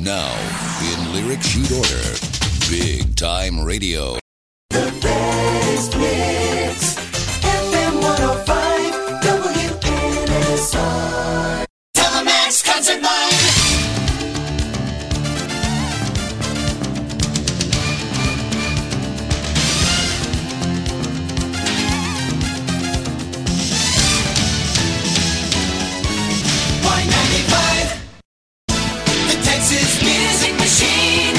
Now, in lyric sheet order, Big Time Radio. The best mix, FM 105, WNSR. Telemax Concert Line. Y95, the Texas Music Machine.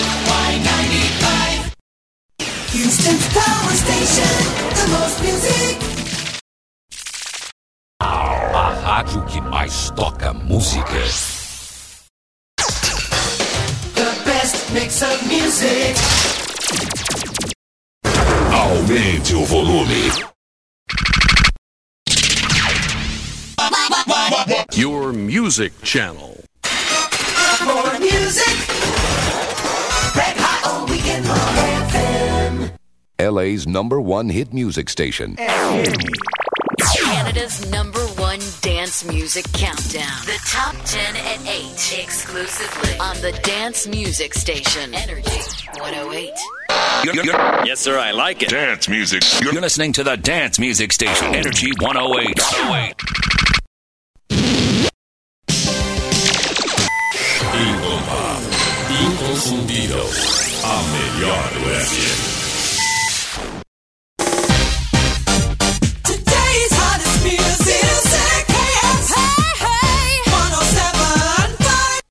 Y95, Houston's power station, the most music. A rádio que mais toca música. The best mix of music. Aumente o volume. Your music channel. More music. Red Hot all weekend long. FM. LA's #1 hit music station. Canada's #1 dance music countdown. The top 10 at 8. Exclusively on the dance music station. Energy 108. Yes, sir, I like it. Dance music. You're listening to the dance music station. Energy 108. Inconfundível. A melhor do FM.